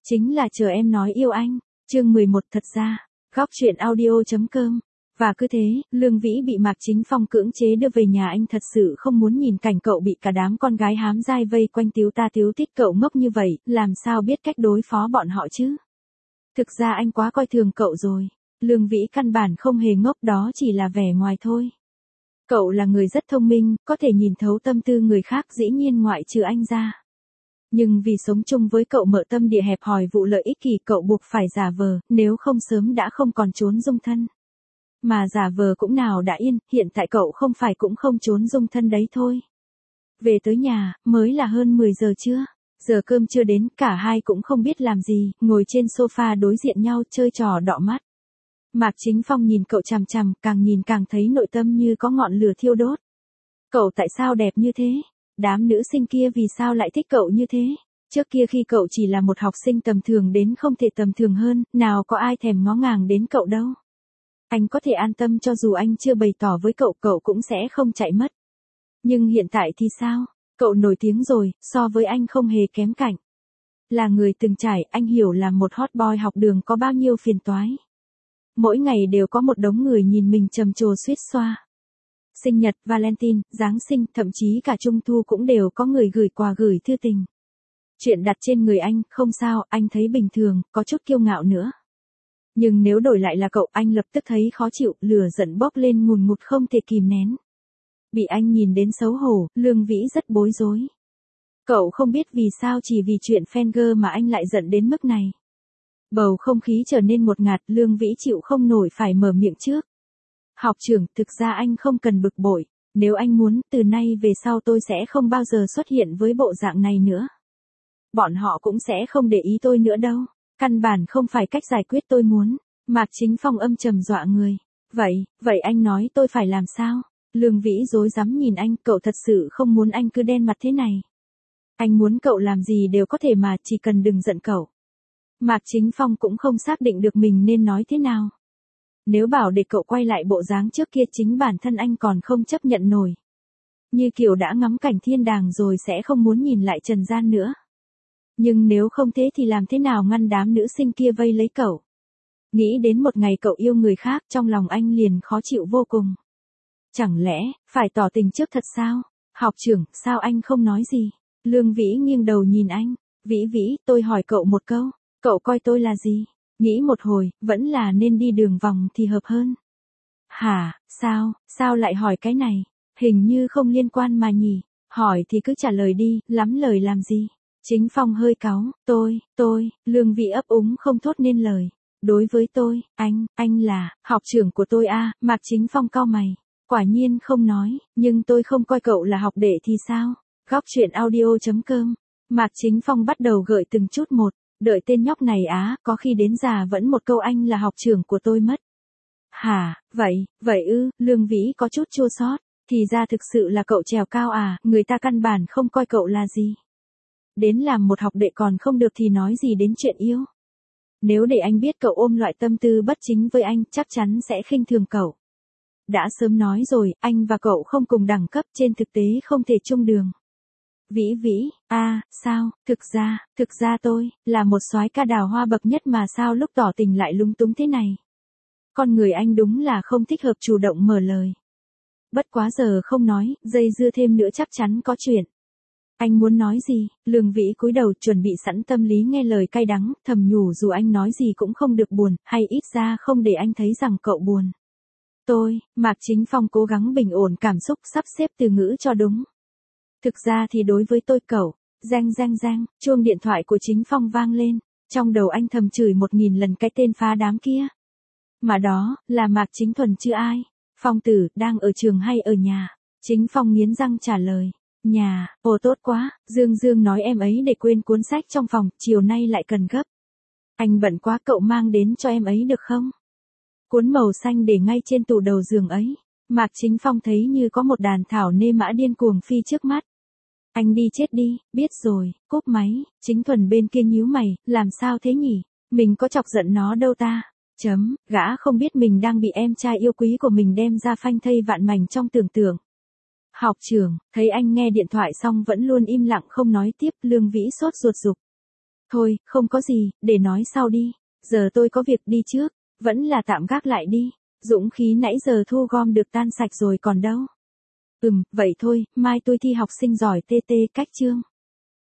Chính là chờ em nói yêu anh. Chương 11 thật ra. Góc truyện audio.com. Và cứ thế, Lương Vĩ bị Mạc Chính Phong cưỡng chế đưa về nhà. Anh thật sự không muốn nhìn cảnh cậu bị cả đám con gái hám dai vây quanh tíu ta tíu thích. Cậu ngốc như vậy, làm sao biết cách đối phó bọn họ chứ? Thực ra anh quá coi thường cậu rồi. Lương Vĩ căn bản không hề ngốc, đó chỉ là vẻ ngoài thôi. Cậu là người rất thông minh, có thể nhìn thấu tâm tư người khác, dĩ nhiên ngoại trừ anh ra. Nhưng vì sống chung với cậu mợ tâm địa hẹp hòi vụ lợi ích kỷ, cậu buộc phải giả vờ, nếu không sớm đã không còn trốn dung thân. Mà giả vờ cũng nào đã yên, hiện tại cậu không phải cũng không trốn dung thân đấy thôi. Về tới nhà, mới là hơn 10 giờ trưa. Giờ cơm chưa đến, cả hai cũng không biết làm gì, ngồi trên sofa đối diện nhau chơi trò đọ mắt. Mạc Chính Phong nhìn cậu chằm chằm, càng nhìn càng thấy nội tâm như có ngọn lửa thiêu đốt. Cậu tại sao đẹp như thế? Đám nữ sinh kia vì sao lại thích cậu như thế? Trước kia khi cậu chỉ là một học sinh tầm thường đến không thể tầm thường hơn, nào có ai thèm ngó ngàng đến cậu đâu. Anh có thể an tâm cho dù anh chưa bày tỏ với cậu, cậu cũng sẽ không chạy mất. Nhưng hiện tại thì sao? Cậu nổi tiếng rồi, so với anh không hề kém cạnh. Là người từng trải, anh hiểu là một hot boy học đường có bao nhiêu phiền toái. Mỗi ngày đều có một đống người nhìn mình trầm trồ suýt xoa. Sinh nhật, Valentine, Giáng sinh, thậm chí cả Trung thu cũng đều có người gửi quà gửi thư tình. Chuyện đặt trên người anh, không sao, anh thấy bình thường, có chút kiêu ngạo nữa. Nhưng nếu đổi lại là cậu, anh lập tức thấy khó chịu, lửa giận bốc lên ngùn ngụt không thể kìm nén. Bị anh nhìn đến xấu hổ, Lương Vĩ rất bối rối. Cậu không biết vì sao chỉ vì chuyện Fenger mà anh lại giận đến mức này. Bầu không khí trở nên ngột ngạt, Lương Vĩ chịu không nổi phải mở miệng trước. Học trưởng, thực ra anh không cần bực bội, nếu anh muốn, từ nay về sau tôi sẽ không bao giờ xuất hiện với bộ dạng này nữa. Bọn họ cũng sẽ không để ý tôi nữa đâu, căn bản không phải cách giải quyết tôi muốn. Mạc Chính Phong âm trầm dọa người. Vậy anh nói tôi phải làm sao? Lương Vĩ rối rắm nhìn anh, cậu thật sự không muốn anh cứ đen mặt thế này. Anh muốn cậu làm gì đều có thể mà, chỉ cần đừng giận cậu. Mạc Chính Phong cũng không xác định được mình nên nói thế nào. Nếu bảo để cậu quay lại bộ dáng trước kia chính bản thân anh còn không chấp nhận nổi. Như kiểu đã ngắm cảnh thiên đàng rồi sẽ không muốn nhìn lại trần gian nữa. Nhưng nếu không thế thì làm thế nào ngăn đám nữ sinh kia vây lấy cậu? Nghĩ đến một ngày cậu yêu người khác, trong lòng anh liền khó chịu vô cùng. Chẳng lẽ, phải tỏ tình trước thật sao? Học trưởng, sao anh không nói gì? Lương Vĩ nghiêng đầu nhìn anh. Vĩ, tôi hỏi cậu một câu, cậu coi tôi là gì? Nghĩ một hồi, vẫn là nên đi đường vòng thì hợp hơn. Hả, sao lại hỏi cái này? Hình như không liên quan mà nhỉ? Hỏi thì cứ trả lời đi, lắm lời làm gì? Chính Phong hơi cáu, tôi, Lương Vĩ ấp úng không thốt nên lời. Đối với tôi, anh là, học trưởng của tôi à, Mạc Chính Phong cau mày. Quả nhiên không nói, nhưng tôi không coi cậu là học đệ thì sao? Góc truyện audio.com. Mạc Chính Phong bắt đầu gợi từng chút một. Đợi tên nhóc này á, có khi đến già vẫn một câu anh là học trưởng của tôi mất. Hả, vậy ư, Lương Vĩ có chút chua xót. Thì ra thực sự là cậu trèo cao à, người ta căn bản không coi cậu là gì. Đến làm một học đệ còn không được thì nói gì đến chuyện yêu. Nếu để anh biết cậu ôm loại tâm tư bất chính với anh, chắc chắn sẽ khinh thường cậu. Đã sớm nói rồi, anh và cậu không cùng đẳng cấp, trên thực tế không thể chung đường. Vĩ, sao, thực ra tôi, là một soái ca đào hoa bậc nhất mà sao lúc tỏ tình lại lung túng thế này. Con người anh đúng là không thích hợp chủ động mở lời. Bất quá giờ không nói, dây dưa thêm nữa chắc chắn có chuyện. Anh muốn nói gì? Lương Vĩ cúi đầu chuẩn bị sẵn tâm lý nghe lời cay đắng, thầm nhủ dù anh nói gì cũng không được buồn, hay ít ra không để anh thấy rằng cậu buồn. Mạc Chính Phong cố gắng bình ổn cảm xúc, sắp xếp từ ngữ cho đúng. Thực ra thì đối với tôi cậu, reng, chuông điện thoại của Chính Phong vang lên, trong đầu anh thầm chửi 1000 lần cái tên phá đám kia. Mà đó, là Mạc Chính Thuần chứ ai? Phong tử, đang ở trường hay ở nhà? Chính Phong nghiến răng trả lời, nhà, ồ tốt quá, Dương nói em ấy để quên cuốn sách trong phòng, chiều nay lại cần gấp. Anh bận quá, cậu mang đến cho em ấy được không? Cuốn màu xanh để ngay trên tủ đầu giường ấy. Mạc Chính Phong thấy như có một đàn thảo nê mã điên cuồng phi trước mắt. Anh đi chết đi, biết rồi, cúp máy. Chính Thuần bên kia nhíu mày, làm sao thế nhỉ? Mình có chọc giận nó đâu ta? Gã không biết mình đang bị em trai yêu quý của mình đem ra phanh thây vạn mảnh trong tưởng tượng. Học trưởng, thấy anh nghe điện thoại xong vẫn luôn im lặng không nói tiếp, Lương Vĩ sốt ruột giục. Thôi, không có gì, để nói sau đi. Giờ tôi có việc đi trước, vẫn là tạm gác lại đi. Dũng khí nãy giờ thu gom được tan sạch rồi còn đâu. Vậy thôi, mai tôi thi học sinh giỏi TT cách chương.